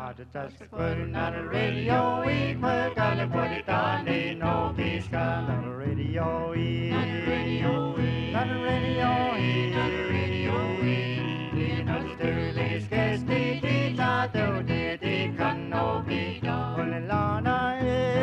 Not a radio, we put on the body down, no peace, not a radio, not a radio, not a radio, not a radio, not a sterling, scarce the guitar, though the can no be done. Only Lana,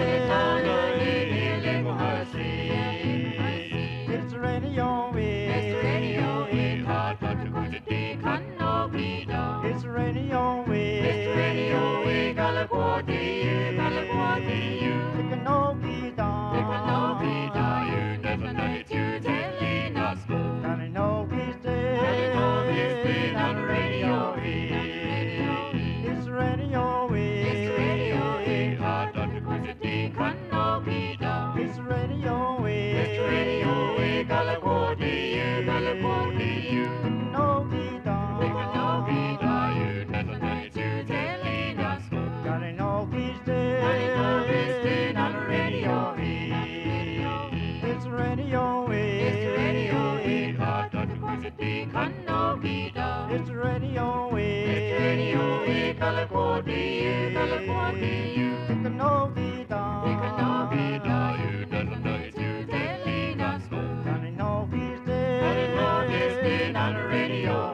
it's radio, it's radio, hard but to go to the can no be done. It's radio, it's radio, Galaguati, you, take a no be done. Take a no be done, you never know it, you telling us go. Can I know he's dead? On the radio, it's radio, it's radio, hard not to go to the can no be done. It's radio, Galaguati, you, no be done. Take a no be done, you never know it, you telling us go. Can I know he's dead? On the radio, it's radio, hard not to go to the can no be done. It's radio, Galaguati, you, take a no be done. Take a no be done, you never know it, you telling us go. Can I know he's dead? Can I know he's dead on the radio?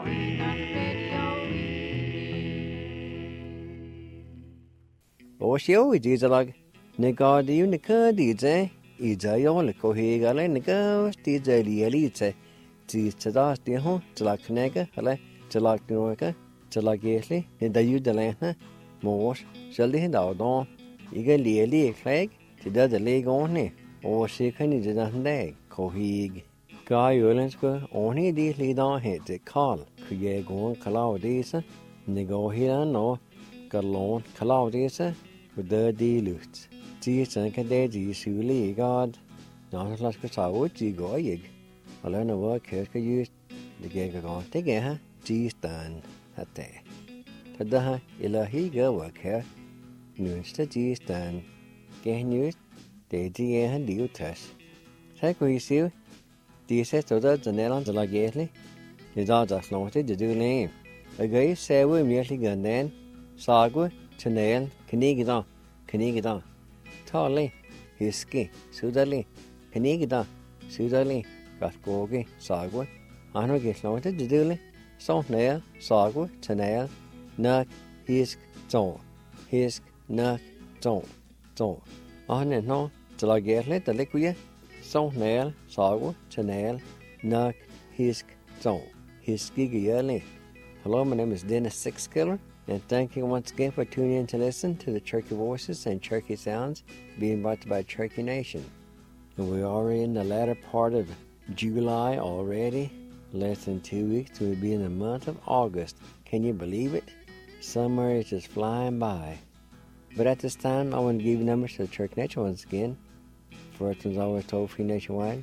Oshio, it is like Negadi Nica DJ, Izayon, Cohegale, Nica, DJ Elite, Tizadas de Hon, Tilak Hele, Tilak Norca, Tilak Gately, and the Udalana, Morse, Shelly and Outdoor, Eager Lily Flag, to do the leg on it, or she can eat it on day, Coheg. Guy Ulenska, only these lead on hit the call, Create Gon Calaudesa, Nego here no, Galon Calaudesa, with the deluxe. Jesus and Caddy, Suli, God, not like a sour, Gigoig. I learn a work here could use the gig on together, G stand at there. Tadaha, Ilahiga work here, news the G stand, gain news, the G and deal test. Take we see, the set of the Nelons like Gately, the dog just noted to do name. A gay say we merely gun then, Sagwa, Chanel, Canigidon, Tolly, Hiski, Sudali, Canigidon, Sudali, Gasgogi, Sagwa, Anno get noted to do Nail, Sagwa, Chanel, Nuck, Hisk, Nuck, Zone. On and no, till I get let the liquid, Nail, Sagwa, Chanel, Nuck, Hisk, Zone, Hiski. Hello, my name is Dennis Sixkiller. And thank you once again for tuning in to listen to the Cherokee Voices and Cherokee Sounds being brought to you by Cherokee Nation. And we're already in the latter part of July already. Less than 2 weeks we'll be in the month of August. Can you believe it? Summer is just flying by. But at this time, I want to give you numbers to the Cherokee Nation once again. First one's always toll-free nationwide.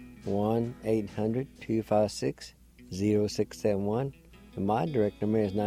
1-800-256-0671. And my direct number is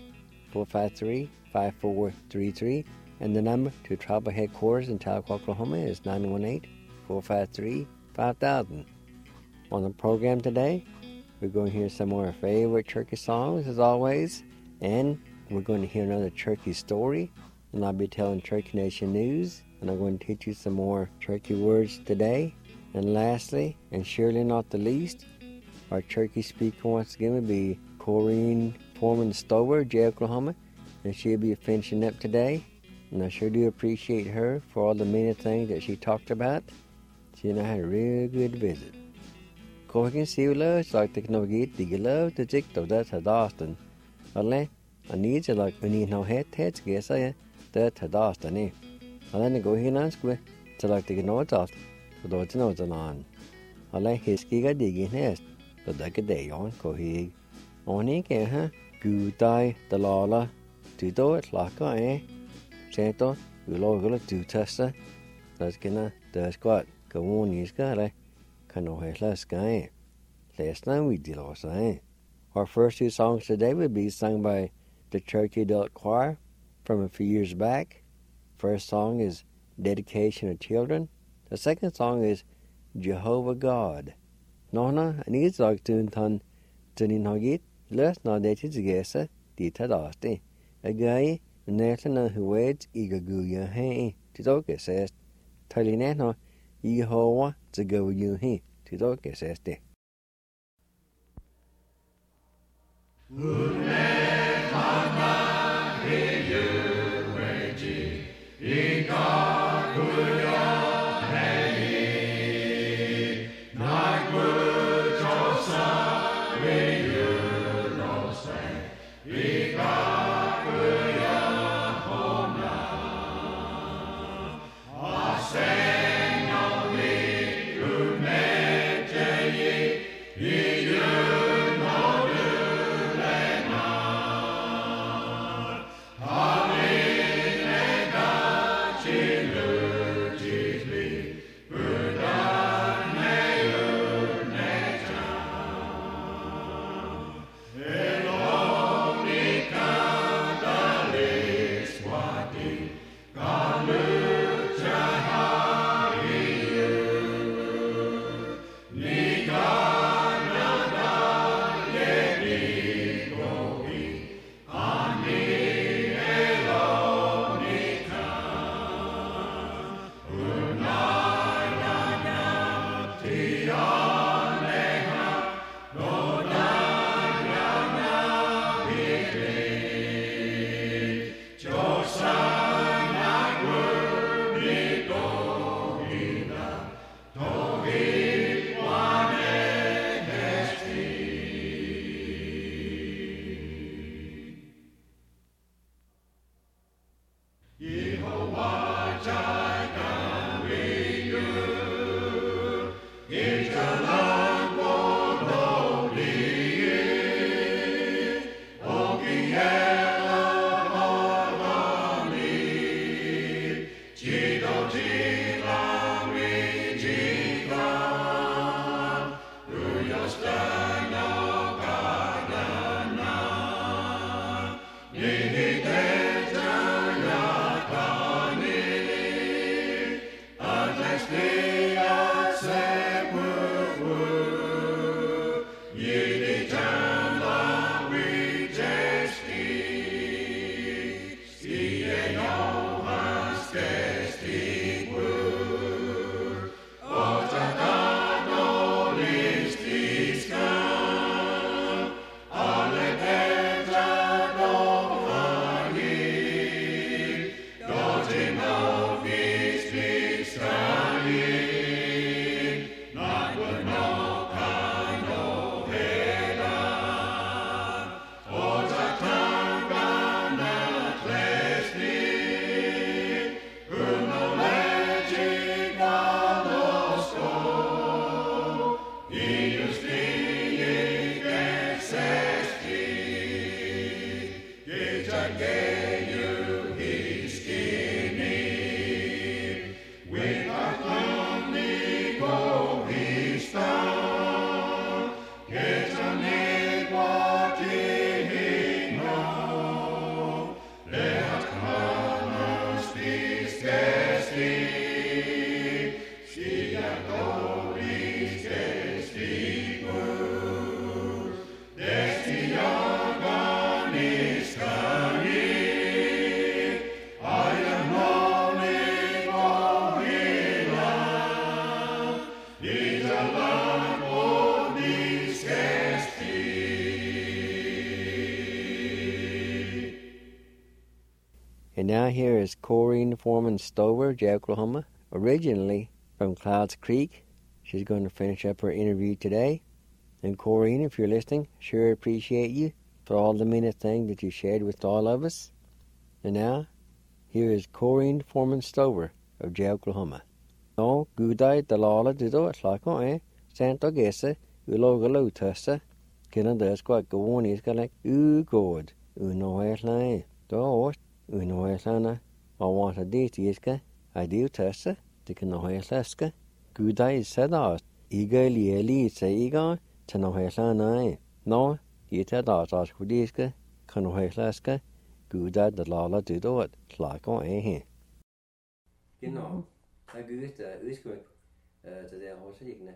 918-453-5433, and the number to tribal headquarters in Tahlequah, Oklahoma is 918-453-5000. On the program today, we're going to hear some more of our favorite Cherokee songs as always, and we're going to hear another Cherokee story, and I'll be telling Cherokee Nation news, and I'm going to teach you some more Cherokee words today. And lastly, and surely not the least, our Cherokee speaker once again will be Corrine Foreman Stover, Jay, Oklahoma, and she'll be finishing up today. And I sure do appreciate her for all the many things that she talked about. She and I had a real good visit. Corrigan see you love, so I think no get the love to tick to that had Austin. I need you like when you know heads, guess I that had Austin, eh? And then go here and square to like the notes off, so don't know the lawn. I like his giga digging nest, but like a day on Cohig. Only can, good die the lala, to do it like I, Santo, you log to tester, that's gonna, the squat, go on, he's got a canoe less guy. Last time we did all say. Our first two songs today would be sung by the Cherokee Adult Choir from a few years back. First song is Dedication of Children. The second song is Jehovah God. Nona, and he's like to Tunin Hogit. Let's not that it's a guess, Dita Dasti. A guy, Nathan who weds Igaguya he to dog says Talinano Yehowa to go you he to dog says de. And now here is Corrine Foreman Stover, Oklahoma, originally from Clouds Creek. She's going to finish up her interview today. And Corrine, if you're listening, sure appreciate you for all the many things that you shared with all of us. And now, here is Corrine Foreman Stover of Oklahoma. No, gudai dalala dido atlako Santa Gesa, ulogalo tussa, Canada squat go on is like god, no airline, do no airlana, I want a date iska, I do tussa, the no airlaska, gudai said us, eagerly elite say eager, to no airlana, no, it had us kudiska, can no airlaska, gudai dalala dido it, tlako here. You know, I go to det også liggende.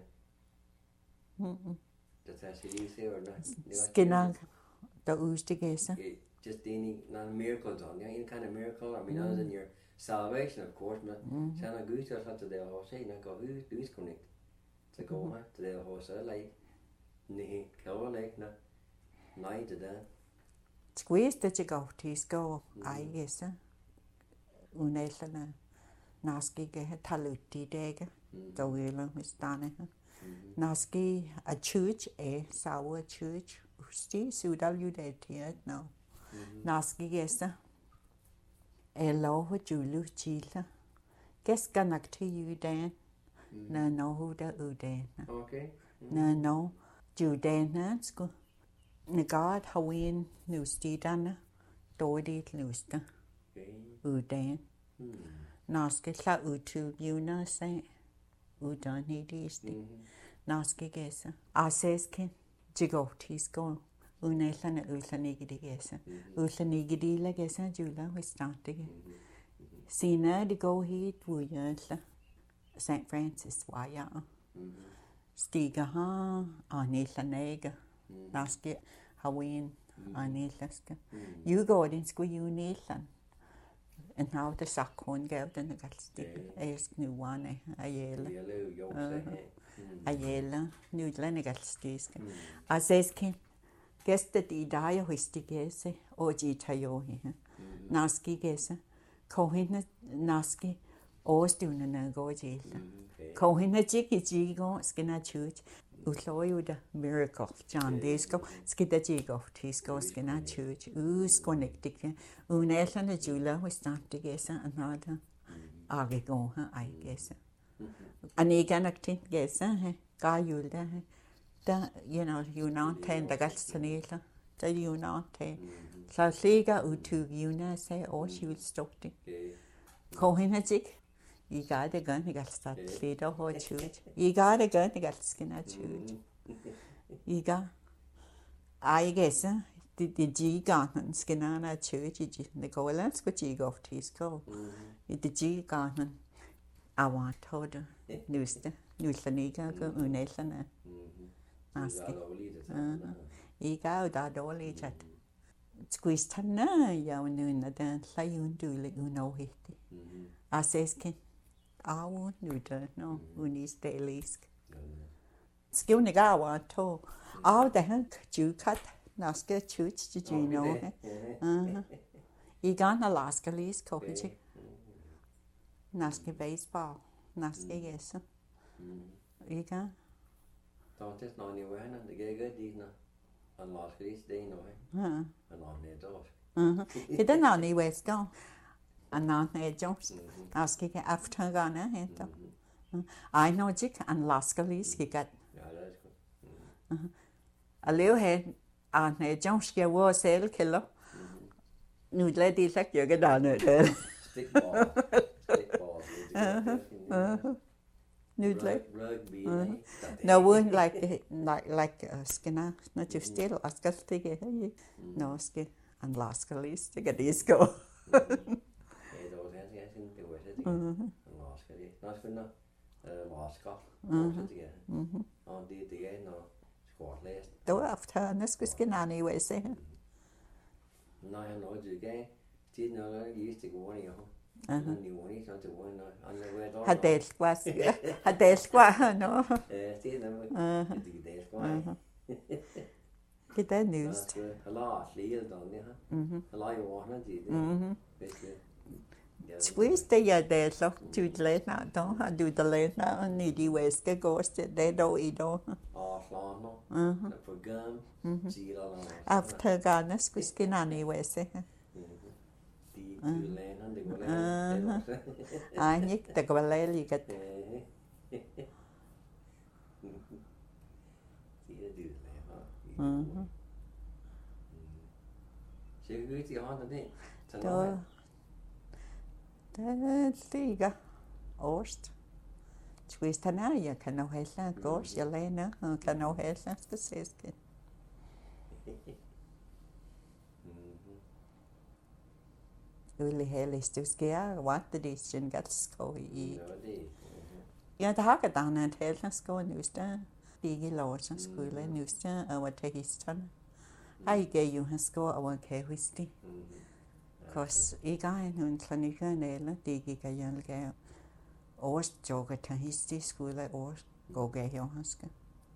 Det er sig lige ser, eller? Skinner, der udstikker sig. just any not miracles on you, any kind of miracle. I mean, other than your salvation, of course. But sana gusto sa to the house, na go who's connect to go to the house like ni go like na night to that. Squeeze the go tis go. I guess. Unelana naski ge taluti dega. The wheel is done. Naski a church, a sour church. Usti sudalu de tiet no. Naski gesta. A law with Julu chila. Guess ganak to you dan. No who da udan. Okay. No Judan nansko. Negard Hawin nusti dana. Doidit nusta. Udan. Naski la utu yuna say. Udan he disti. Naski gesa. Ases kin. Jigotis go. Unelana ulsanigidi gesa. Ulsanigidi la gesa jula we started. Sina de go hit wuyala. St. Francis waya. Stiga ha anilanega. Naski hawin anilaska. You go in sku unilan. And now the sakon go the nagalsti. Ask new one ayela. Ayela new lenagalstiska. Aseskin. Guess that the dia histigese or jitayohi. Naski gesa. Kohina naski. Åstuna na go jila. Kohina jiki jigo skina church. Utloyu the miracle. John Disco skida jigo. Tisco skina church. Connected. Unelana jula was not to guess another. Agigo, I guess. Aniganactin guess, Gayulda. You not ten the Galstanila. The you not ten. So Liga utu una say, or she will stop it. Kohina jig. You got a gun, you got start later or church. You got a gun, you got skin at church. You got, I guess, the G garden skin on a church, the golands, but you go to his go. The G garden, I want to do Nusta, Nusaniga, go Unelana. Ask it. You got that all each at Squeeze Tana, young noon, the dance, like you do, like you know it. I says, Ken. I won't do that, no, unis dailisk. Skilnigawa to all the hank, you cut, Naska church, did you know? You got Alaska lease, coach. Naski baseball, Naski yes. You got? Don't just know anywhere, and the gay good, these Alaska lease, they know it. And on their dog. You don't know anywhere's gone. And now Jones asking after Ghana. I know Jick and Lascalis he got. Yeah, that's good. A little head and Jones was sale killer. New lady like you get down it. Stickball. New like rugby. no one like Skinner, not just still Lascal no skin and Lascalis to get this go. Då efter hennes skinnan i USA. Nej, han nåede det gav. Det er noget, der lige til gården i år. Har delskvar no. Det er noget, det er delskvar. Det er news. Halal lige der her. Halal jo har det. Squeeze the day so to late now, don't I do the late now and needy waste ghost they don't eat all. For gum, After Ghana, squiskin anyway, say. I nick the Gvaleli get. Liga Ost. Twist an eye, can no hella, gosh, Yelena, can no hella, the siskin. Uli hell is to scare what the decision gets go eat. Yeah, the Hagadan and hella go news there. Big laws and school and news there, our Tehiston. Ai ge you has go awan ke wisti. Cos I ga nun clinica nela digi ga yan ge os joga ta histi school os go ge yo haska.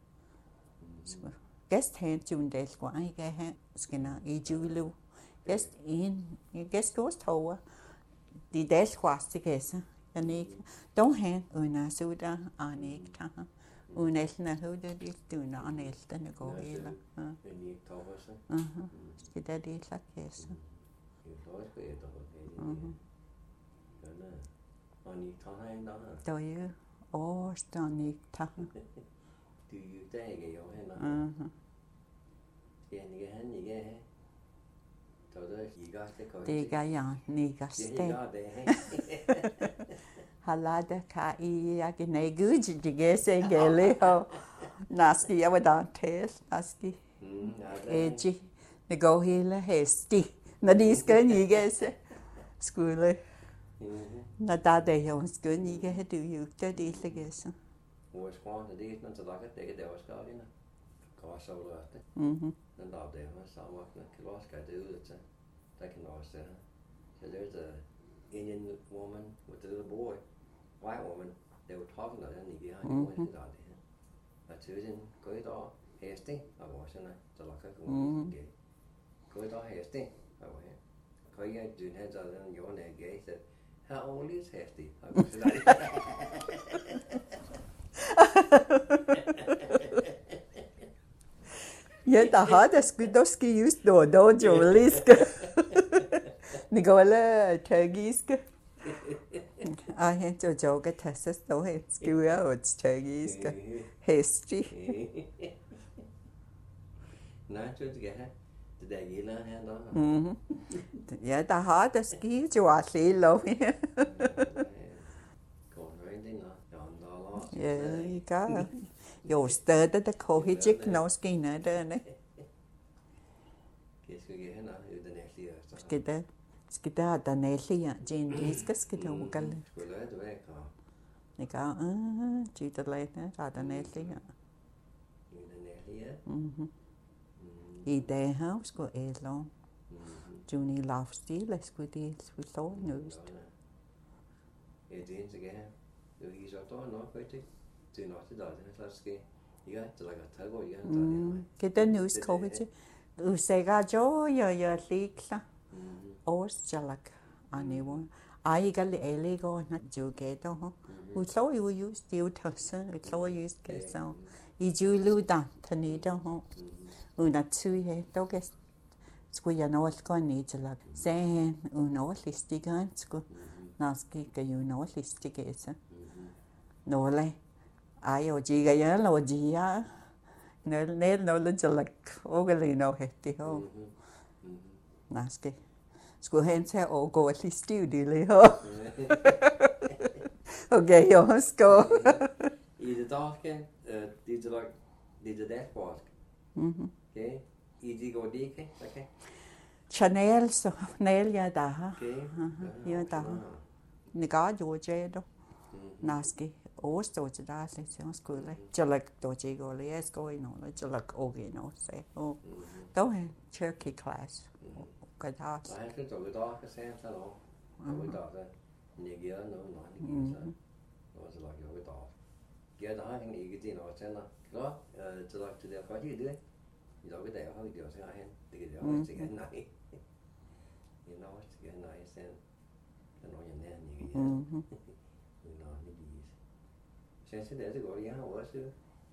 Guest hand jun del go ai ge ha skina I julu. Guest goes towa. Die del kwasti gesa. Anik don't hand una suda anik ta. Unelna huda di tuna anelta na go hela. Skida di la gesa. Do you? Oh, stanik ta. Do you take a yohana? Diga yan, niga ste. Halada ka I agine guji digese gele ho. Naski awadantes, naski. Eji. Nego hila hesti. Na diska nigese. Skule. Na dade yo skule nige du yukta dislegese. Was one of these not to look at the was got in. Cost over after. And all day was someone lost I do it. They can always say. So there's a Indian woman with a little boy, white woman. They were talking to them behind the window. I told him, go it all hasty. I was in the lock of the go it all hasty. I was here. Go you do heads on your neck gay said, how old is hasty? I was Ja, da hat es gut just då joliska. Nicola Turgiska. I had to joke at Texas, though it's good out, Turgiska. History. Not to get the Dagila hand on. Ja, da hat es gut, jo at lilo. Ja, I got jo støtte der kohijik no skina der ne. Skida der nælia, Jane diska skida ukal. Nika jita lete der nælia. I dag har sko elo. Juni lafstil sko det så nøst. Ja, det er ikke jo I så der nok faktisk. Det er nok det der er ske. Ja, det er like at tage igen. Get the news kohijik. Usega jo ya likla. Os jalak aniwo. Ai gal elego na jugedo ho. So you use the tossen, so use so. I julu da tanido ho. Una tsuye doges. Sku ya no sko ni jalak. Sen uno listigan sku. Naski ka you no listigesa. No le. Ai o jiga ya lo jia. No le jalak. Ogali no hetti ho. Naski. Skulle hen til at gå til studiet ho. Okay, jeg skal. I det darke, det er det dashboard. Okay. I det går det ikke, okay. Chanel så nail jeg der. Okay. Ja der. Nigar jo jedo. Naski. Osto til der så skulle. Jalak doji go le sko ino. Jalak ogi no se. Oh. Då hen Cherokee class. Cái đó. Nei, jeg tror vi da kan se en nå. Vi da det Nigeria nå så. Og så lager vi da. Jeg da har ikke din og sen da. Klar, så lagt til det for det. I dag det har vi det så hen. Det er jo ikke nej. I know ikke nej sen. Den og en nær Nigeria. Vi nå Nigeria. Så det går jeg også.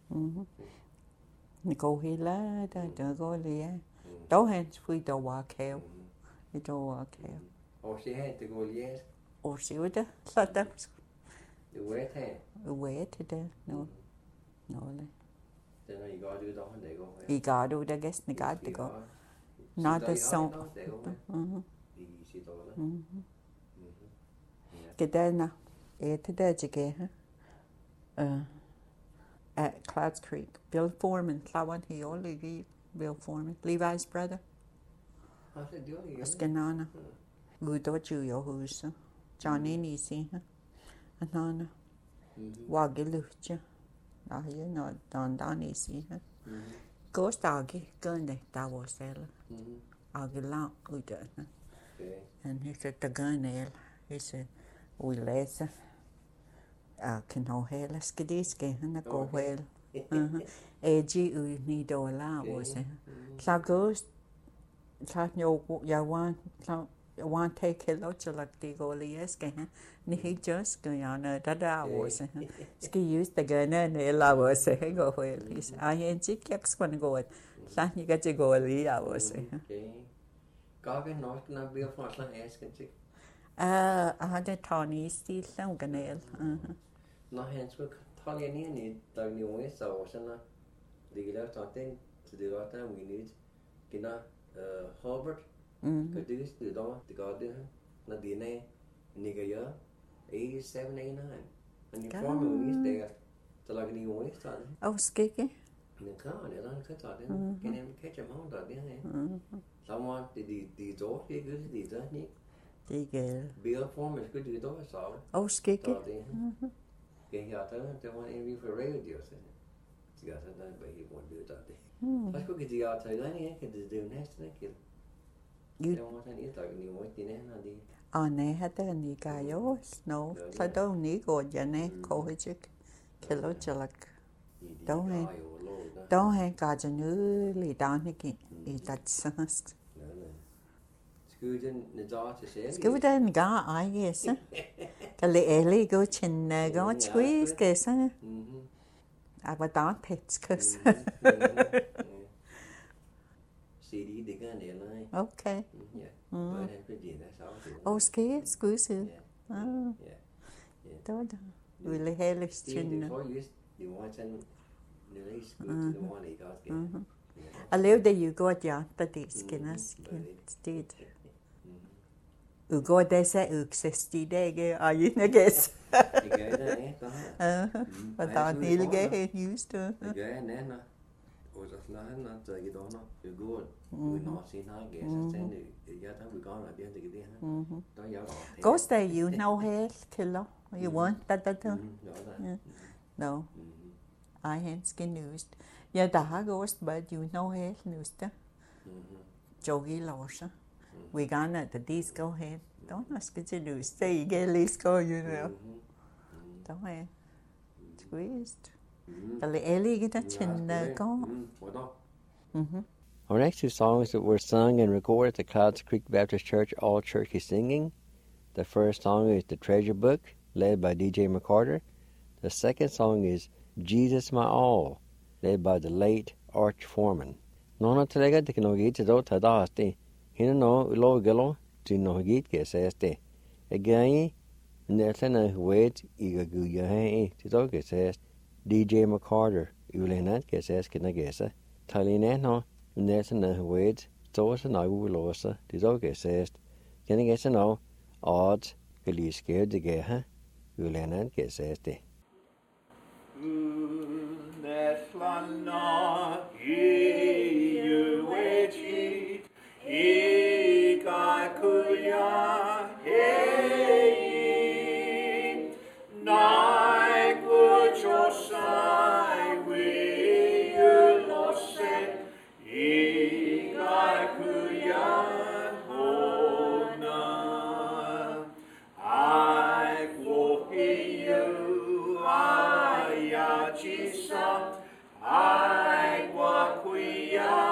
Ni går hele der går lige. Đâu hen fui đâu qua keo. I đâu qua keo. Og så hen det går lige. Og så det. Så der. Det wet her. Wet det. No. No le. Den er I godt ud af det går. I går du der gæst ni godt det går. Not the song. I sit over. Cái đây nè. Det der ikke at Clouds Creek. Bill Foreman, Clawan he only Bill Foreman, Levi's brother. Skanana. Gudo Juyo husa. Johnny Nisi. Anana. Wagilucha. Ah, you know, Don Nisi. Ghost Augie, gun that was there. Augie long, we done. And he said, the gun there. He said, we laser. Can no hair, let's get this game, and go well. AG, we need all that was it. So Ghost, so you want take a lot of like the goalie is game. He just go on that was it. Ski use the gun and the was it. Go well. He said, I ain't chicks when go it. So you get to go I was it. Gargan not gonna be a fast like asking. I had a tawny steel nail. No hands were telling you that you waste our sana. The left something to the right time we need. Gina Herbert could do this to the garden, not DNA, nigga, 87, 89. And you form is there to like new waste on it. Oh, skiki. The car, they don't cut out them. Can even catch them out of there. Someone the door, he goes to the journey. The Bill form is good to the door, so. Oh, skiki. Get out there, they want to for radio. It's got it done, but he won't do it that day. Let's go get the outside line, I can do next to kill. You don't want any talking you want in any. On a had any guy, no, I don't need go, Jenny, Kohic, Kilojak. Don't hang got a newly down again. That's Good and ga, I guess. The Ellie go chin, go squeeze, guess. I would not pets, cause. CD, the gun, line. Okay. Yeah. Oh, ski, squeeze. Oh, don't really hellish chin. You want to release good to the one he got. I live that you got ya, but the skinners did. You got there, say, $60 day, are you, I guess? But I need get used to. Again, was a flying not you don't know. You good. We not seen how guess and send you got we gone at the end of the day. Go stay, you know, hair, killer. You want that? No. I ain't skin used. Yeah, the goes, but you know, hair used. Jogi Lawson. We gone at the disco head. Don't ask it to do. Stay, you get let's go, you know. Don't I? Squeezed. The Ellie get a chin go. Our next two songs that were sung and recorded at the Clouds Creek Baptist Church All Churchy Singing. The first song is The Treasure Book, led by DJ McCarter. The second song is Jesus My All, led by the late Arch Foreman. Nona Telega de Kinogit to Tadasti. No low gillo to no gate guess as day. Again, Nelson wait eager go your hay to dog says DJ McCarter, Ulanat guess as can I guess. Talina Nelson wait, stores and I will losa, the dog says. Can I guess no odds, will you scared to get her? Ulanat guess as day. Ikakuya hei nai kuchosai we ulose ikakuya hona I kuhiyu ayachisa I kwakuya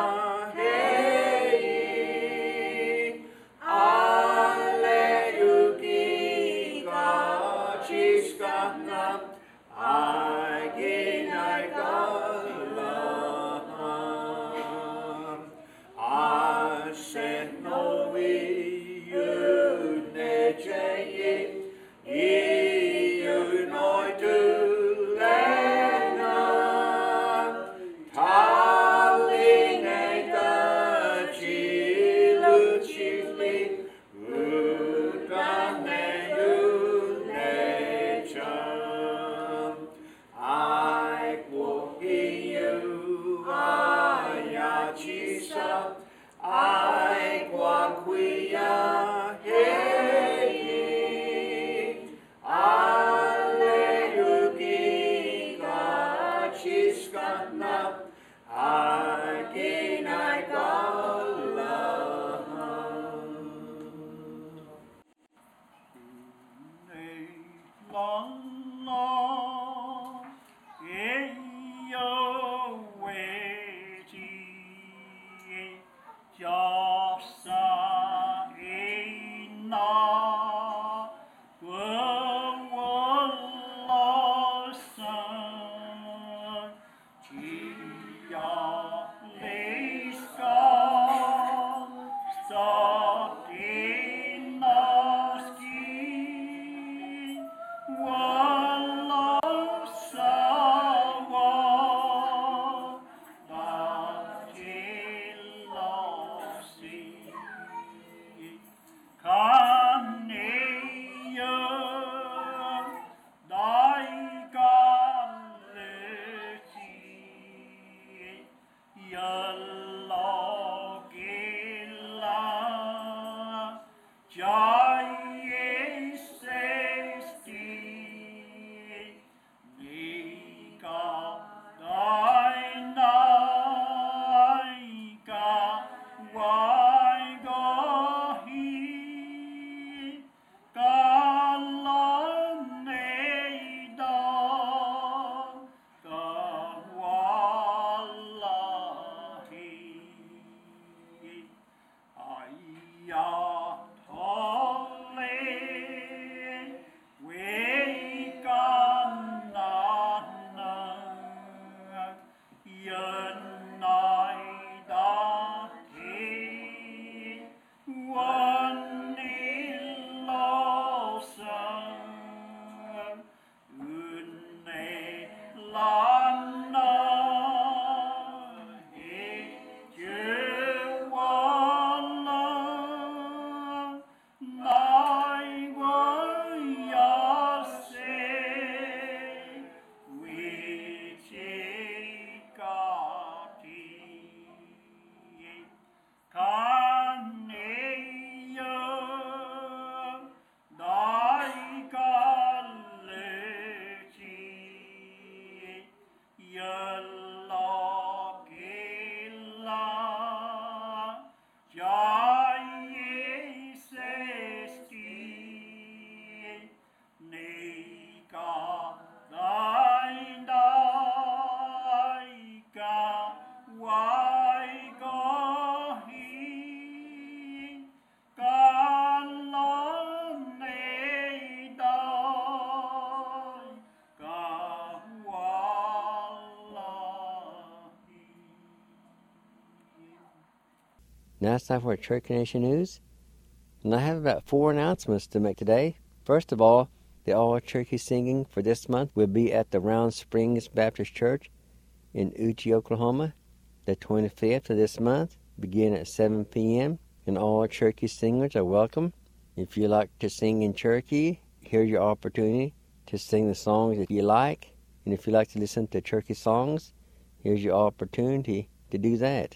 Now it's time for Church Nation News. And I have about 4 announcements to make today. First of all, the all-turkey singing for this month will be at the Round Springs Baptist Church in Uchi, Oklahoma, the 25th of this month, beginning at 7 p.m., and all Cherokee singers are welcome. If you like to sing in Cherokee, here's your opportunity to sing the songs that you like. And if you like to listen to Cherokee songs, here's your opportunity to do that.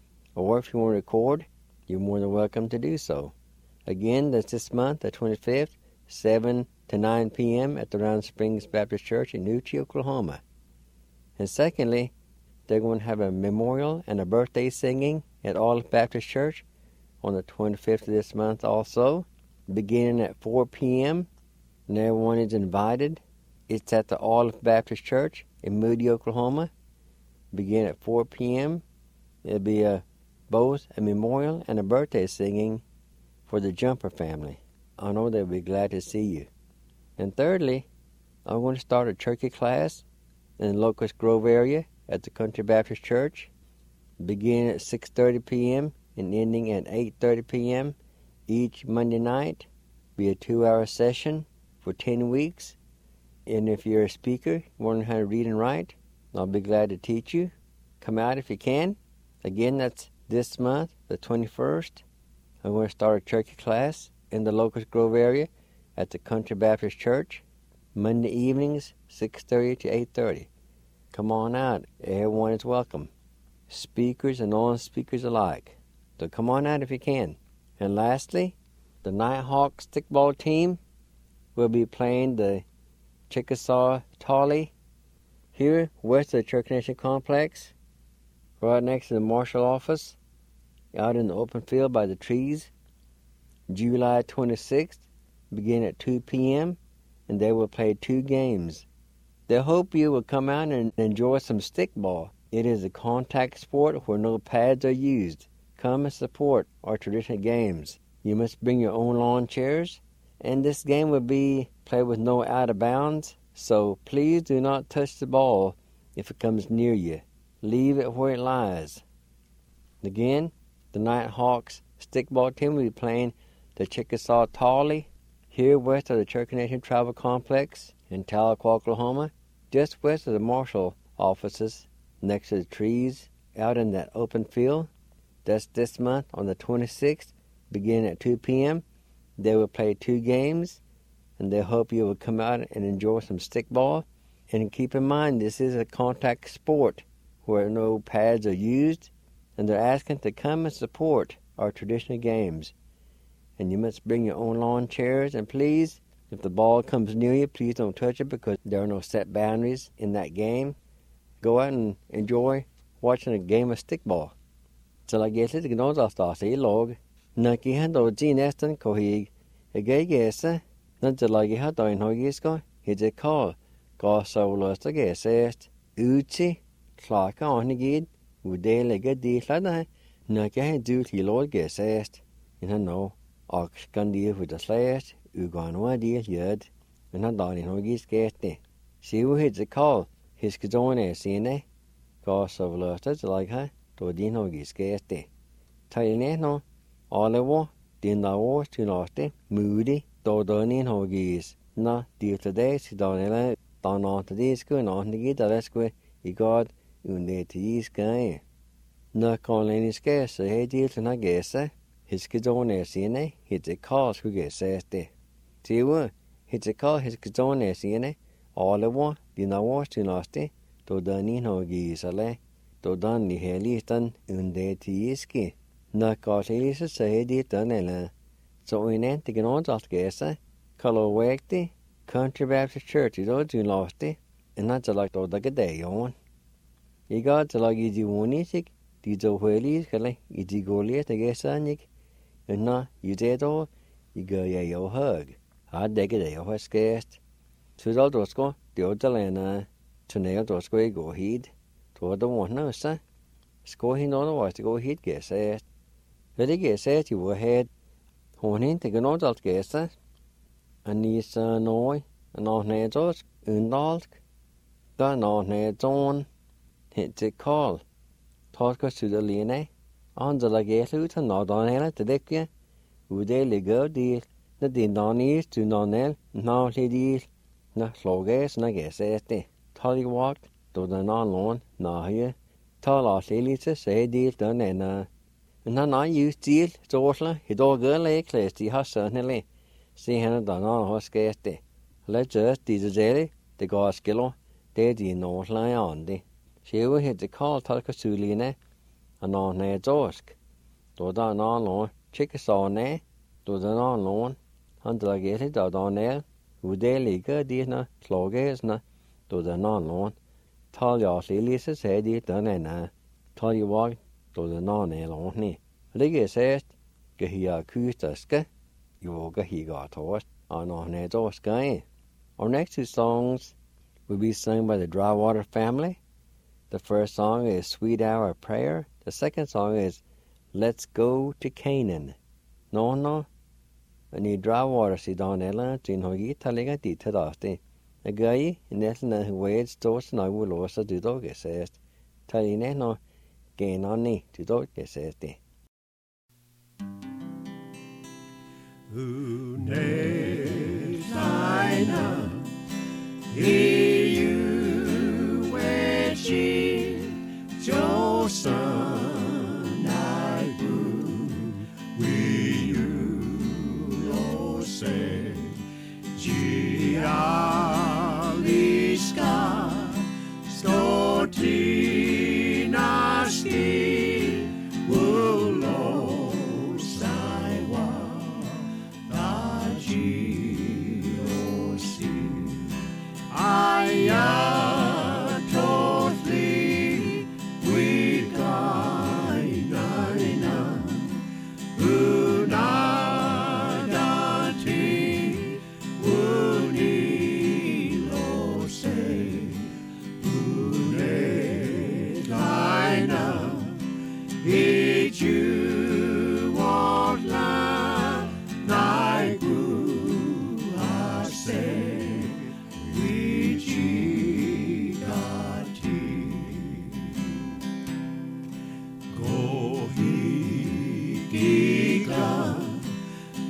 Or if you want to record, you're more than welcome to do so. Again, that's this month, the 25th, 7 to 9 p.m. at the Round Springs Baptist Church in Uchi, Oklahoma. And secondly, they're going to have a memorial and a birthday singing at Olive Baptist Church on the 25th of this month also, beginning at 4 p.m. And everyone is invited. It's at the Olive Baptist Church in Moody, Oklahoma, beginning at 4 p.m. It'll be both a memorial and a birthday singing for the Jumper family. I know they'll be glad to see you. And thirdly, I'm going to start a turkey class in the Locust Grove area at the Country Baptist Church, beginning at 6:30 p.m. and ending at 8:30 p.m. each Monday night. Be a 2-hour session for 10 weeks. And if you're a speaker, learning how to read and write, I'll be glad to teach you. Come out if you can. Again, that's this month, the 21st. I'm going to start a turkey class in the Locust Grove area at the Country Baptist Church, Monday evenings, 6:30 to 8:30. Come on out. Everyone is welcome, speakers and non-speakers alike. So come on out if you can. And lastly, the Nighthawk stickball team will be playing the Chickasaw Tolly here west of the Church Nation Complex, right next to the marshal office, out in the open field by the trees, July 26th, beginning at 2 p.m., and they will play 2 games. They hope you will come out and enjoy some stickball. It is a contact sport where no pads are used. Come and support our traditional games. You must bring your own lawn chairs, and this game will be played with no out of bounds, so please do not touch the ball if it comes near you. Leave it where it lies. Again, the Nighthawks stickball team will be playing the Chickasaw Tolly here west of the Cherokee Nation Travel Complex in Tahlequah, Oklahoma, just west of the Marshall offices, next to the trees, out in that open field. That's this month on the 26th, beginning at 2 p.m. They will play 2 games, and they hope you will come out and enjoy some stickball. And keep in mind, this is a contact sport where no pads are used, and they're asking to come and support our traditional games. And you must bring your own lawn chairs, and please, if the ball comes near you, please don't touch it because there are no set boundaries in that game. Go out and enjoy watching a game of stickball. Så la gese til gnådastas I log, naki han do ginestan kohig, gay gese, nan til lagi ha do in hogisko, hit a call, go so lost a gesest, uchi, klaka onigid, udele gedi lada, naki han do til lord gesest, in a no. Og skandi with the slash, uganwa deal yard, and a don in hogis gate. See who hits a call, his kazone sine, goss of lusters like her, to din hogis gate. Tiny no, Oliver, din the war to nasty, moody, do donin hogis. Na, deal today, si donella, don on to this good on the git, the God, unde to ye sky. Na calling his guess, so he deal to na guess. His kazone sine, hits a call who gets sassy. See what? Hits a call his kazone sine, all of one, dinner wash to nasty, to donin hogisale, to don the helistan, unde tiiski. Na cause Elisa say it done. So in Antigon of Gessa, color wakety, Country Baptist Church is all too nasty, and not like all the day on. You got to like easy one isik, these old whallies, easy goliath, I guess, and now, you did all, you go your hug. I dig it, I was scared. To the Dosco, the old Delana, to nail Dosco go heed, to the one no, sir. Score he not was to go heed, guess it. Let it get said you were head. Horning to go out guess, and these noy, and on heads, undalk. Gun on heads on, hit the call. Talk us to the line. On the lagate ut and not on hella to decke, would they ligo deal, the din don ears to nonel, now deal, na slogas, na guess ete. Tolly walked, to the non lawn, na here, tall off Elisa say deal done and I used deal, Joshla, he dog girl a class, the house certainly, see hannah done on horse gate. Let just the jelly, the goskillo, they did not lie on the. She will hit the call Talcasuline. And on a josk. Do that non lawn, Chickasaw ne, do the non lawn, until I get it out on there, who they liga dinner, slogas na, do the non lawn. Tell your Elisa's head it done and tell you walk, do the non a lawn ne. Liga says, Gahia Kustaska, you go he got toast, on a josk. Our next 2 songs will be sung by the Drywater family. The first song is Sweet Hour of Prayer. The second song is Let's Go to Canaan. No. And you draw water si don ella, tin hogi taliga di tadasti. A guy in Nessana who waits toast and I will also do dog says. Taline no gain on me to dog says. Who names I know, hear you where she Joseph. Aliska Stotina ski Ulo Saiwa Tajiosi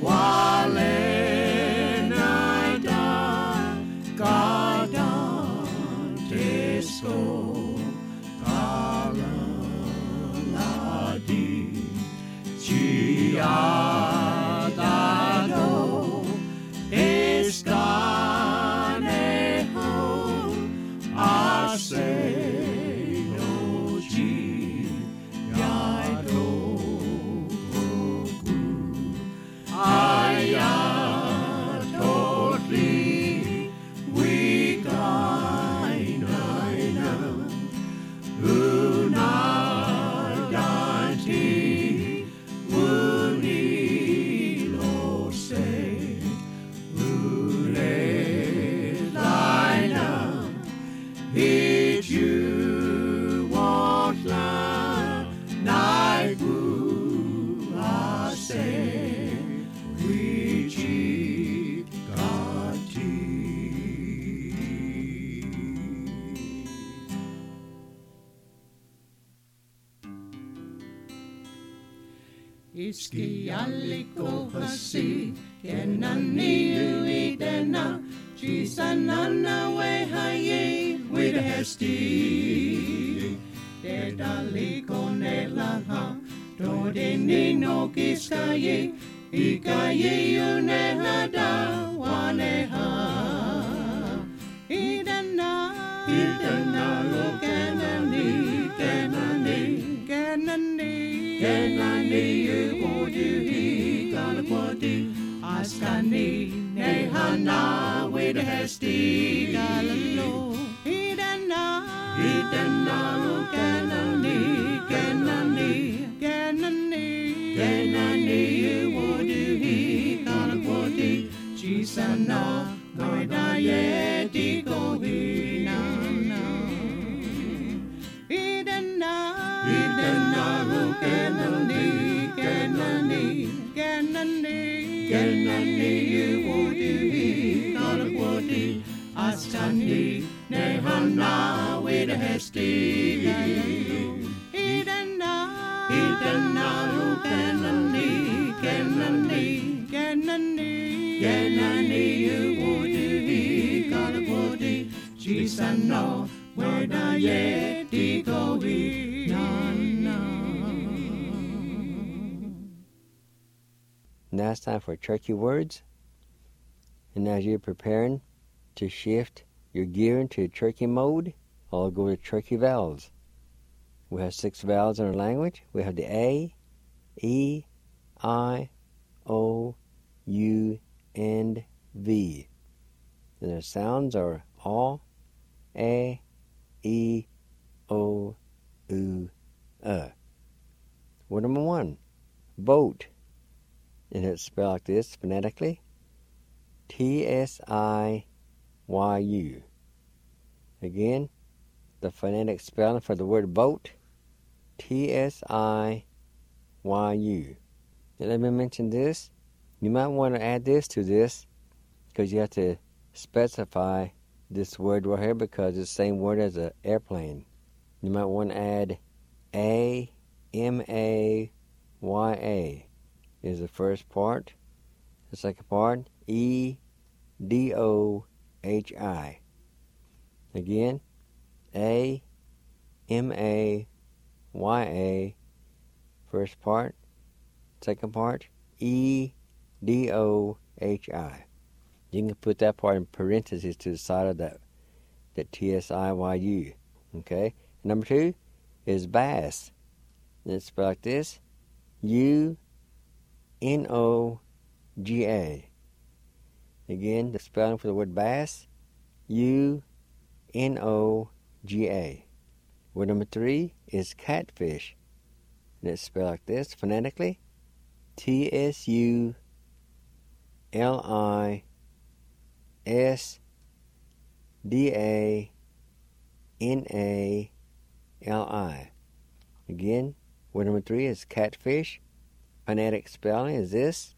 Iski alliko hasi, kenani uidena, chisanana we haye, with hesti. Dedaliko nelaha, dodeni no kiskaye, ikaye unehada, waneha. Idena, lo kenani, Askani, Nehana, with Hesti, Galalo, Idana, Kenani, would you Galaquati, Chisana, Noidaye, Digo, Kenani, woody, Galaquati, Askani, Nehana, with a Hesti. Idana, Kenani, woody, Galaquati, Chisano, where the yeti go, Now it's time for Turkey words. And as you're preparing to shift your gear into Turkey mode, I'll go to Turkey vowels. We have 6 vowels in our language. We have the A, E, I, O, U, and V. And their sounds are A, A, E, O, U, Word number 1, boat. And it's spelled like this phonetically, T-S-I-Y-U. Again, the phonetic spelling for the word boat, T-S-I-Y-U. And let me mention this. You might want to add this to this because you have to specify this word right here because it's the same word as an airplane. You might want to add A-M-A-Y-A. Is the first part. The second part, E-D-O-H-I. Again, A-M-A-Y-A. First part. Second part, E-D-O-H-I. You can put that part in parentheses to the side of that T-S-I-Y-U. Okay? Number 2 is bass. And it's spelled like this, U-N-O-G-A. Again, the spelling for the word bass, U-N-O-G-A. Word number 3 is catfish. And it's spelled like this phonetically, T-S-U-L-I-S-D-A-N-A-L-I. Again, word number 3 is catfish. Phonetic spelling is this,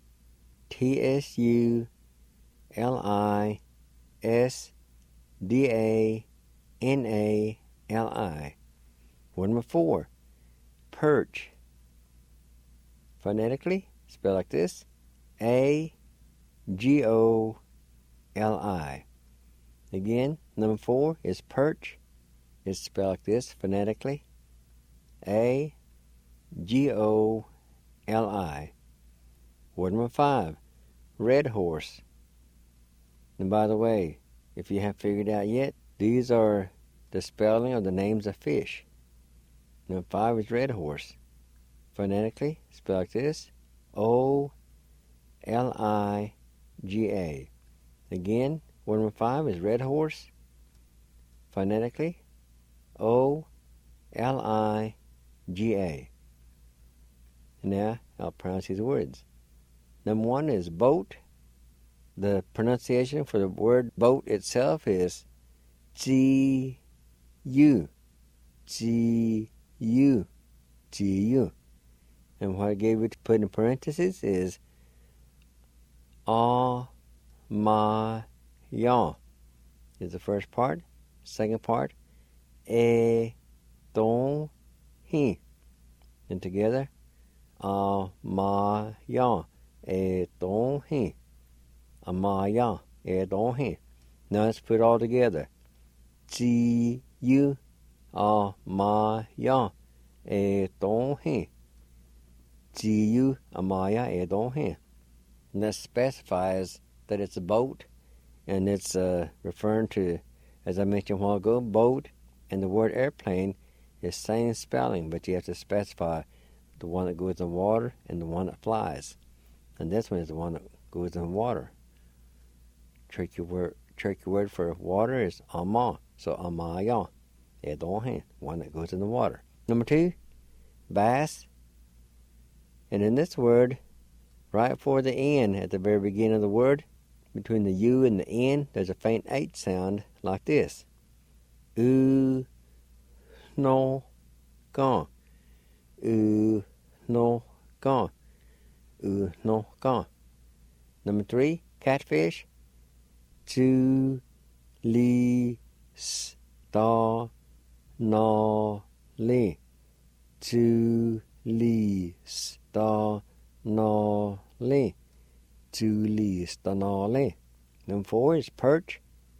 T-S-U-L-I-S-D-A-N-A-L-I. Word number 4, perch. Phonetically, spelled like this, A-G-O-L-I. Again, number 4 is perch. It's spelled like this phonetically. A-G-O-L-I. Word number 5, red horse. And by the way, if you haven't figured out yet, these are the spelling of the names of fish. Number 5 is red horse. Phonetically, spelled like this, O-L-I-G-A. Again, word number 5 is red horse. Phonetically, O-L-I-G-A. And now I'll pronounce these words. Number 1 is boat. The pronunciation for the word boat itself is G-U. G-U. G-U. And what I gave you to put in parentheses is A-Ma-Ya is the first part. Second part, E-Don-Hi. And together, A-Ma-Ya, E-Don-Hi. A-Ma-Ya, E-Don-Hi. Now let's put it all together. G-U, A-Ma-Ya, E-Don-Hi. G-U, A-Ma-Ya, E-Don-Hi. And that specifies that it's a boat, and it's referring to, as I mentioned a while ago, boat, and the word airplane is same spelling, but you have to specify the one that goes in water and the one that flies. And this one is the one that goes in water. Tricky word for water is ama. So ama-ya, E-Don-Hi, one that goes in the water. Number 2, bass. And in this word, right before the N at the very beginning of the word, between the U and the N, there's a faint H sound like this. U, no, gone. U, no, gone. U, no, gone. Number 3, catfish. Tu, li, sta, na, li. Tu, li, sta, na, li. Tu, li, sta, na, li. Number 4 is perch.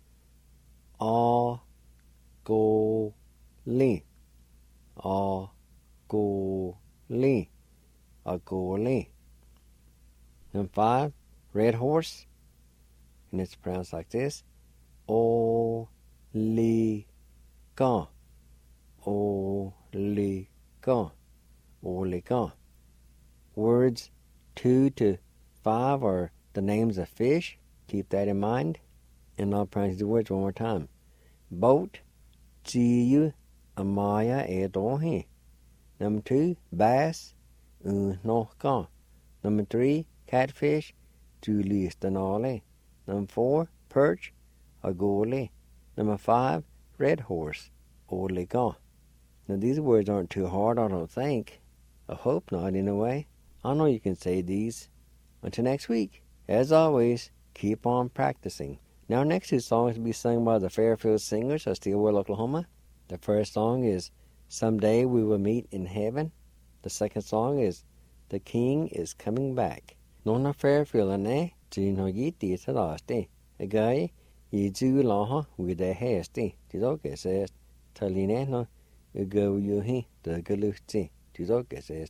A, go, li. A, go, li. A, go, li. Number 5, red horse. And it's pronounced like this. O, li, ga. O, li, ga. O, li, ga. Words 2 to 5 are the names of fish. Keep that in mind. And I'll pronounce the words one more time. Boat. G-U, A-Ma-Ya, E-Don-Hi. Number 2, bass. U-no-ga. Number 3, catfish. Tu-li-sta-na-li. Number 4, perch. A-go-li. Number 5, red horse. O-li-ga. Now these words aren't too hard, I don't think. I hope not, anyway. I know you can say these. Until next week, as always, keep on practicing. Now, our next 2 songs will be sung by the Fairfield Singers of Stillwater, Oklahoma. The first song is Someday We Will Meet in Heaven. The second song is The King is Coming Back. Nona Fairfield ane, Jino Yiti Tadasti. A guy, Yizu Laha with a hasty. Tizoke says, Talineno, a go yuhi, the galuti. Tizoke says,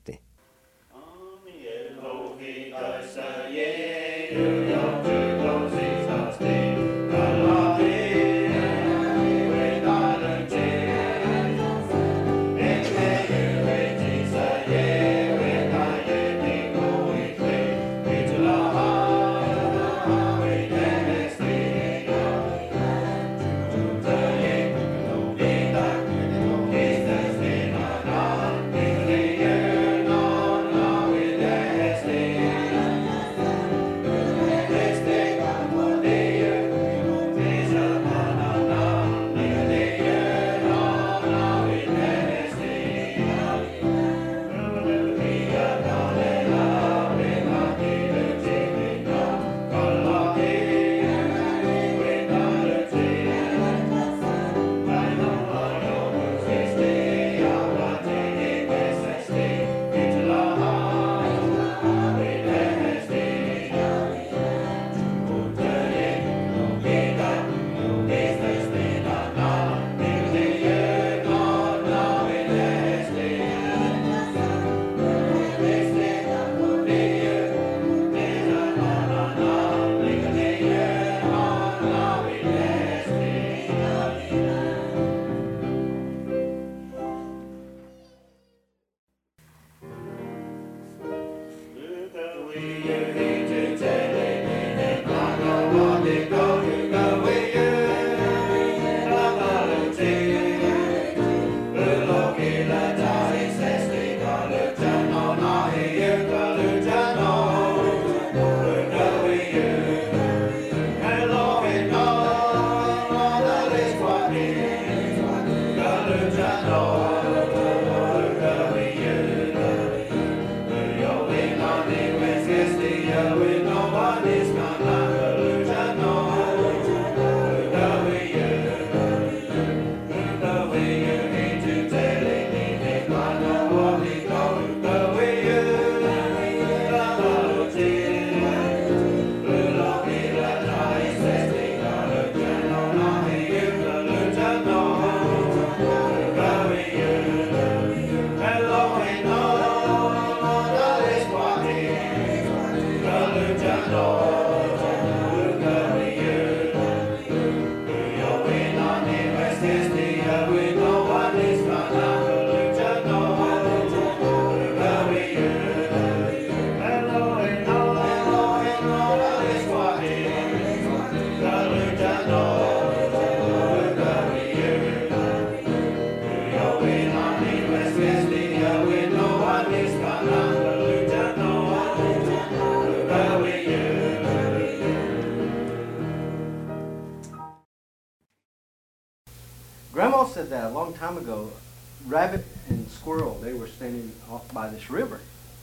Grandma said that a long time ago. Rabbit and squirrel, they were standing off by this river,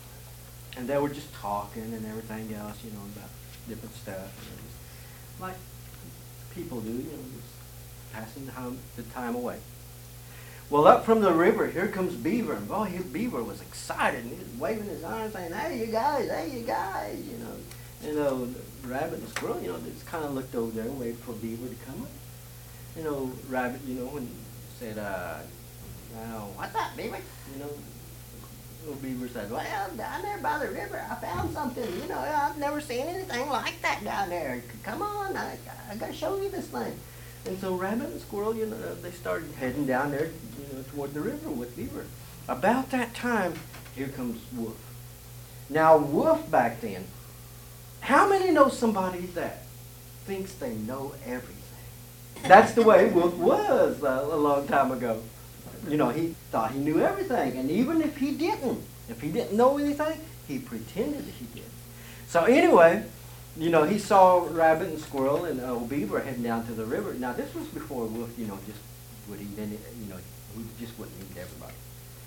and they were just talking and everything else, you know, about different stuff, you know, just like people do, you know, just passing the time away. Well, up from the river, here comes Beaver, and boy, Beaver was excited, and he was waving his arms, saying, "Hey, you guys, you know." And Rabbit and Squirrel, you know, they just kind of looked over there and waited for Beaver to come up. You know, Rabbit, you know, when he said, "Now, what's up, Beaver?" You know, little Beaver said, "Well, down there by the river, I found something. You know, I've never seen anything like that down there. Come on, I got to show you this thing." And so Rabbit and Squirrel, you know, they started heading down there, you know, toward the river with Beaver. About that time, here comes Wolf. Now, Wolf back then, how many know somebody that thinks they know everything? That's the way Wolf was a long time ago. You know, he thought he knew everything, and even if he didn't know anything, he pretended he did. So anyway, you know, he saw Rabbit and Squirrel and old Beaver heading down to the river. Now, this was before Wolf, you know, just would eat any, you know, he just wouldn't eat everybody.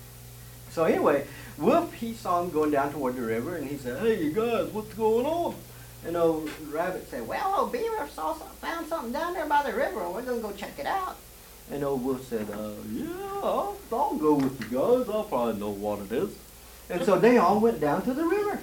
So anyway, Wolf, he saw him going down toward the river, and he said, "Hey, you guys, what's going on?" And old Rabbit said, "Well, old Beaver found something down there by the river, and we're going to go check it out." And old Wolf said, "Yeah, I'll go with you guys. I'll probably know what it is." And so they all went down to the river.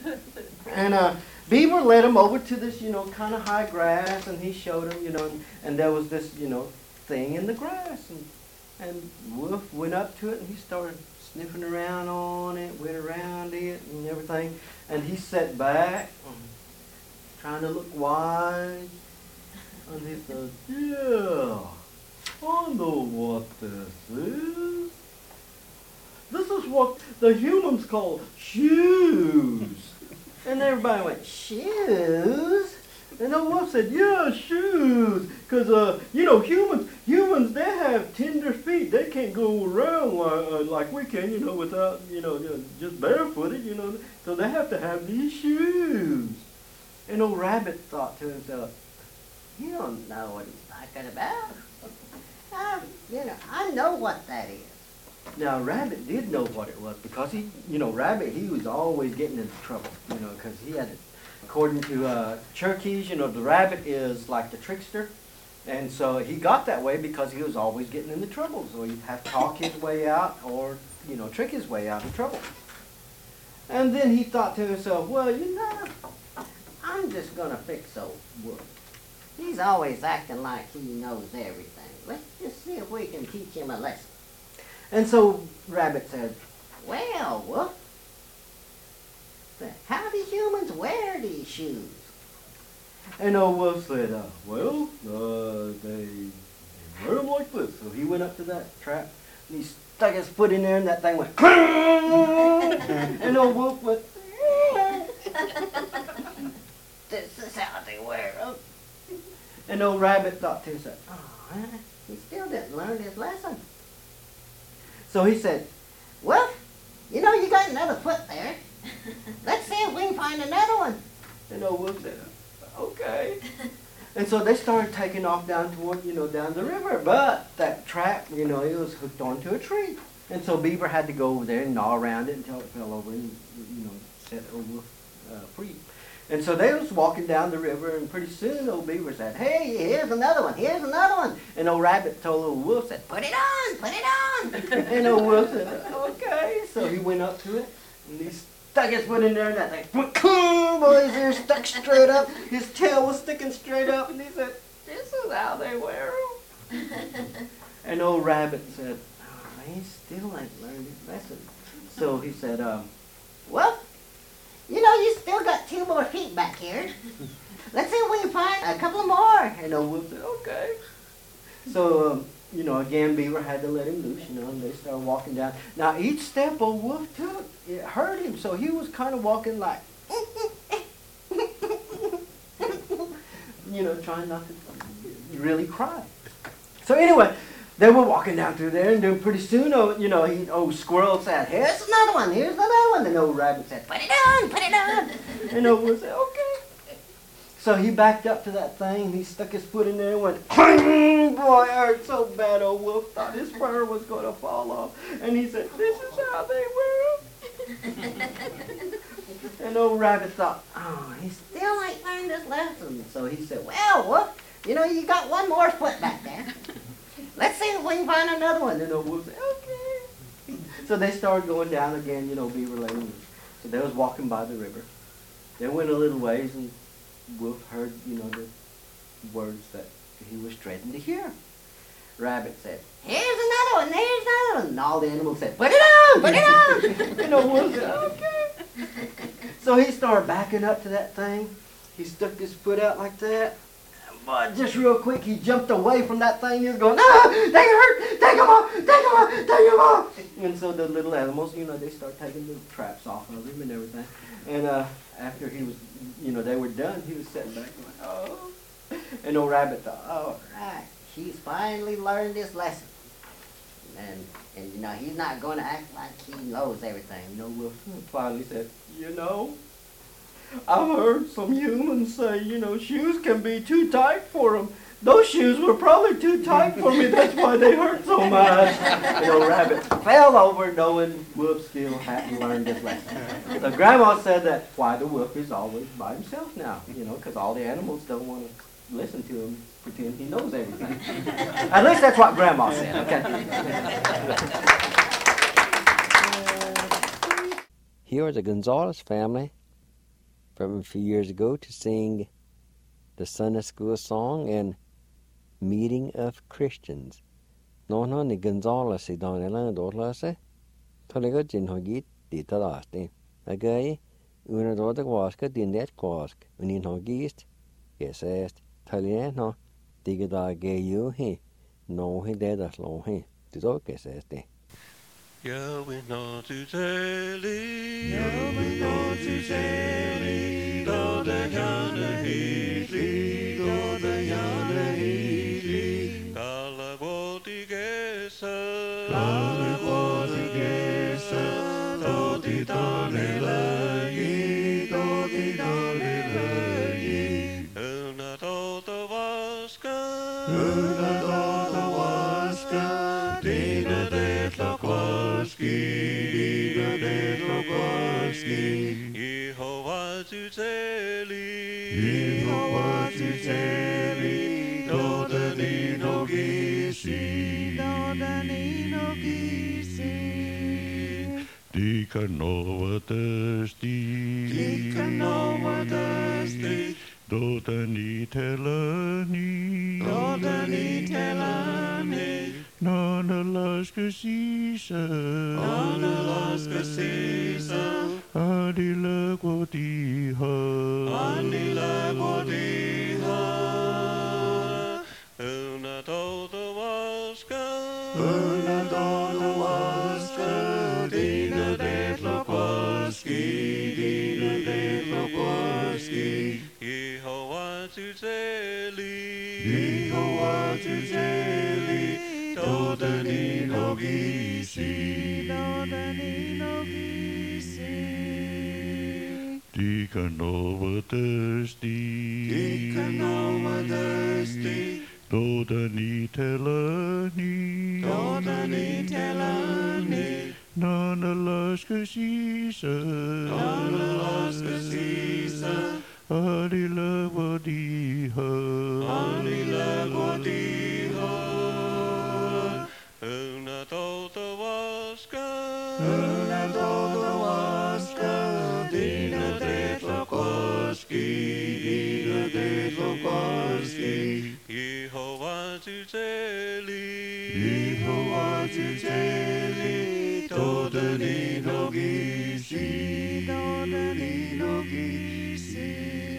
And Beaver led him over to this, you know, kind of high grass, and he showed him, you know, and there was this, you know, thing in the grass. And Wolf went up to it, and he started sniffing around on it, went around it and everything. And he sat back, trying to look wise. And he said, "Yeah, I know what this is. This is what the humans call shoes." And everybody went, "Shoes?" And the Wolf said, "Yeah, shoes. Because, you know, humans, they have tender feet. They can't go around like we can, you know, without, you know, just barefooted, you know. So they have to have these shoes." And old Rabbit thought to himself, "You don't know what he's talking about. You know, I know what that is." Now, Rabbit did know what it was because he, you know, Rabbit, he was always getting into trouble, you know, because he had, according to Cherokee, you know, the rabbit is like the trickster. And so he got that way because he was always getting into trouble. So he'd have to talk his way out or, you know, trick his way out of trouble. And then he thought to himself, "Well, you know, I'm just going to fix old Wolf. He's always acting like he knows everything. Let's just see if we can teach him a lesson." And so Rabbit said, "Well, Wolf, how do humans wear these shoes?" And old Wolf said, "Well, they wear them like this." So he went up to that trap, and he stuck his foot in there, and that thing went, and old Wolf went, "This is how they wear them." And old Rabbit thought to himself, "Oh, he still didn't learn his lesson." So he said, "Wolf, you know you got another foot there. Let's see if we can find another one." And old Wolf said, "Okay." And so they started taking off down toward, you know, down the river. But that trap, you know, it was hooked onto a tree. And so Beaver had to go over there and gnaw around it until it fell over and, you know, set old Wolf free. And so they was walking down the river, and pretty soon old Beaver said, "Hey, here's another one, here's another one." And old Rabbit told old Wolf, said, "Put it on, put it on." And old Wolf said, "Okay." So he went up to it, and he stuck his foot in there, and that thing went, boy, his ear stuck straight up, his tail was sticking straight up, and he said, "This is how they wear them." And old Rabbit said, "Oh, he still ain't learned his lesson." So he said, "Well, you know, you still got 2 more feet back here. Let's see if we can find a couple more." And old Wolf said, "Okay." So, you know, again, Beaver had to let him loose, you know, and they started walking down. Now, each step old Wolf took, it hurt him, so he was kind of walking like, you know, trying not to really cry. So anyway, they were walking down through there, and then pretty soon, you know, old Squirrel said, "Here's another one, here's another one." And old Rabbit said, "Put it on, put it on." And old Wolf said, "Okay." So he backed up to that thing, he stuck his foot in there and went, clang! Boy, it hurt so bad, old Wolf thought his fur was going to fall off. And he said, "This is how they wear them." And old Rabbit thought, "Oh, he still ain't learned his lesson." So he said, "Well, Wolf, you know, you got 1 more foot back there. Let's see if we can find another one." And old Wolf said, "Okay." So they started going down again, you know, Beaver Lane. So they was walking by the river. They went a little ways, and Wolf heard, you know, the words that he was dreading to hear. Rabbit said, "Here's another one, there's another one." And all the animals said, "Put it on, put it on." And old Wolf said, "Okay." So he started backing up to that thing. He stuck his foot out like that. But just real quick, he jumped away from that thing. He was going, "Ah, they hurt! Take them off! Take them off! Take them off!" And so the little animals, you know, they start taking the traps off of him and everything. And after he was, you know, they were done, he was sitting back going, "Oh." And old Rabbit thought, "All right, he's finally learned his lesson. And you know, he's not going to act like he knows everything." You know, Wolf finally said, "You know, I've heard some humans say, you know, shoes can be too tight for them. Those shoes were probably too tight for me. That's why they hurt so much." And old Rabbit fell over knowing Wolf still hadn't learned his lesson. So Grandma said that why the wolf is always by himself now, you know, because all the animals don't want to listen to him, pretend he knows everything. At least that's what Grandma said, okay? Here are the Gonzalez family from a few years ago to sing the Sunday School song and Meeting of Christians. No, ni Gonzalez I Daniela Dorlase, Toligo Jinhogi Titalasti. Agay, una doda waska din net quask, unin hogist, yes, est, Taliano, digada gay you he, no he dead as long he, to talk as este. Yahweh no to teli, Yahweh no to teli, do the yana hili, do the yana hili, Kalagoti gesa, Kalagoti gesa, do di dole lai, do di dole lai, una tota vaska, una tota vaska, dina de Tlaquaski, Yehovah to teli, do the nino gisi, Dikanova thirsty, do the nitelani, Nana Laska Sisa, Adila Quodiha, Una Tota Waska, Dina de Tlaquaski, Yehovah to teli, do the nino gisi, Dikanova thirsty, do the nitelani, Nana Laska Sisa, Alila Wadiha, Alila Wadiha, Una Tota Waska, Una Tota Waska, Dina de Tlokoski, Dina de Tlokoski, Yehovah Tuzeli, Yehovah Tuzeli, Todani Nogisi, Todani Nogisi.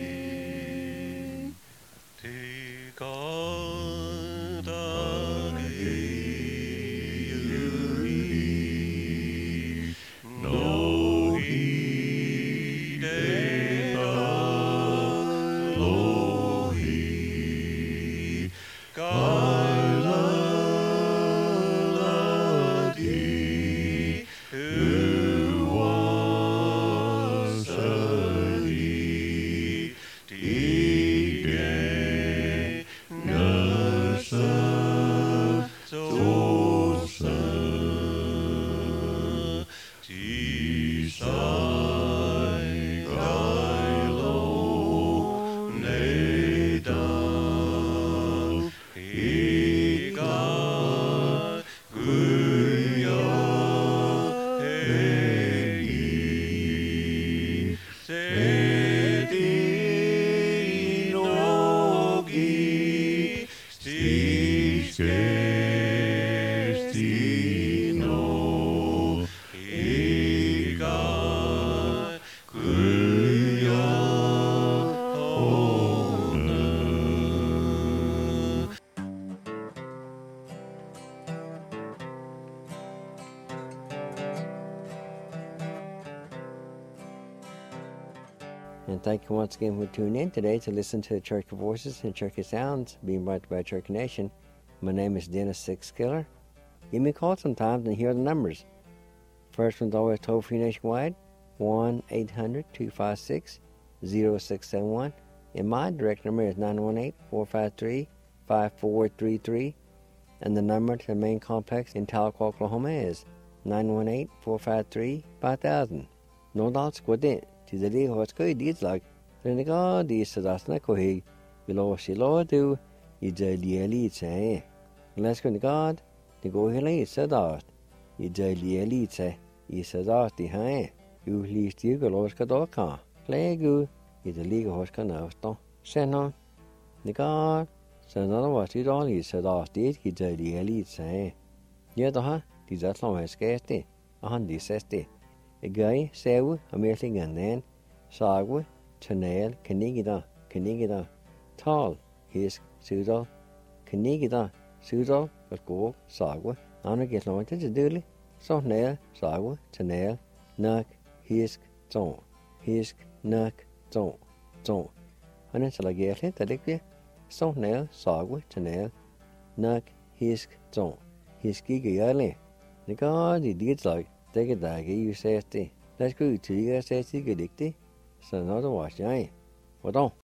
And thank you once again for tuning in today to listen to Church Voices and Church Sounds being brought by Church Nation. My name is Dennis Sixkiller. Give me a call sometimes and hear the numbers. First one's always toll-free nationwide, 1-800-256-0671. And my direct number is 918-453-5433. And the number to the main complex in Tahlequah, Oklahoma is 918-453-5000. No doubts with it. Today, what's good is like, then God is that's not going to be she Lord do, you daily say. Let's go to God, the go here said out. You daily say, you said out the high. You least you go lost Kadoka. Play good, you the league horse can now stop. Send on the God, so another was it all you said out did, you daily say. Yet, these are long as scarcity, 160. A guy, Sewu, American and then Sagwa, Chanel, Canigida, Tall, his Sudol, Canigida, Sudol, but go, Sagwa, Anna get launched to Dooley, so nail, Sagwa, Chanel, Nuck, Hisk, Zone, Nuck, Zone. And it's like a hit that it so nail, Sagwa, Chanel, Nuck, Hisk, Zone, his gigi early. The God, he did like. Take a daggy, you say, let's go to you, say, good, so another wash, what on?